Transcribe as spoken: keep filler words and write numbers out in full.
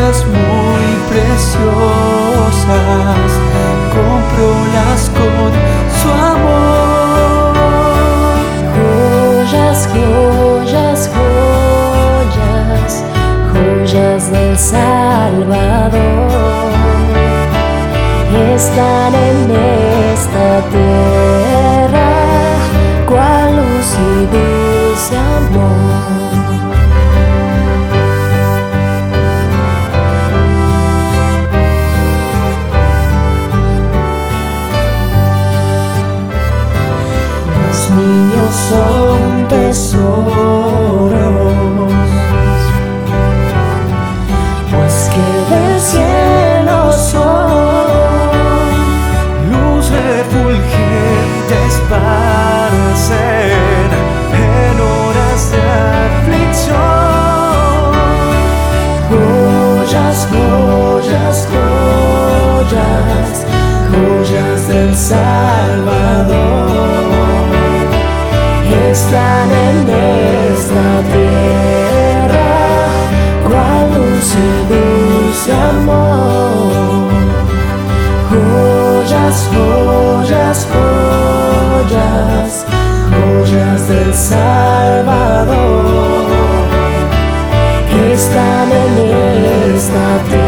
joyas muy preciosas, cómprolas con su amor. Joyas, joyas, joyas, joyas del Salvador, están en esta tierra, cual luz y dulce amor. Los niños son tesoros, pues que del cielo son, Luz refulgentes para ser en horas de aflicción. joyas, joyas, joyas, joyas del Salvador, están en esta tierra, cual luz y dulce amor. Joyas, joyas, joyas, joyas del Salvador, están en esta tierra.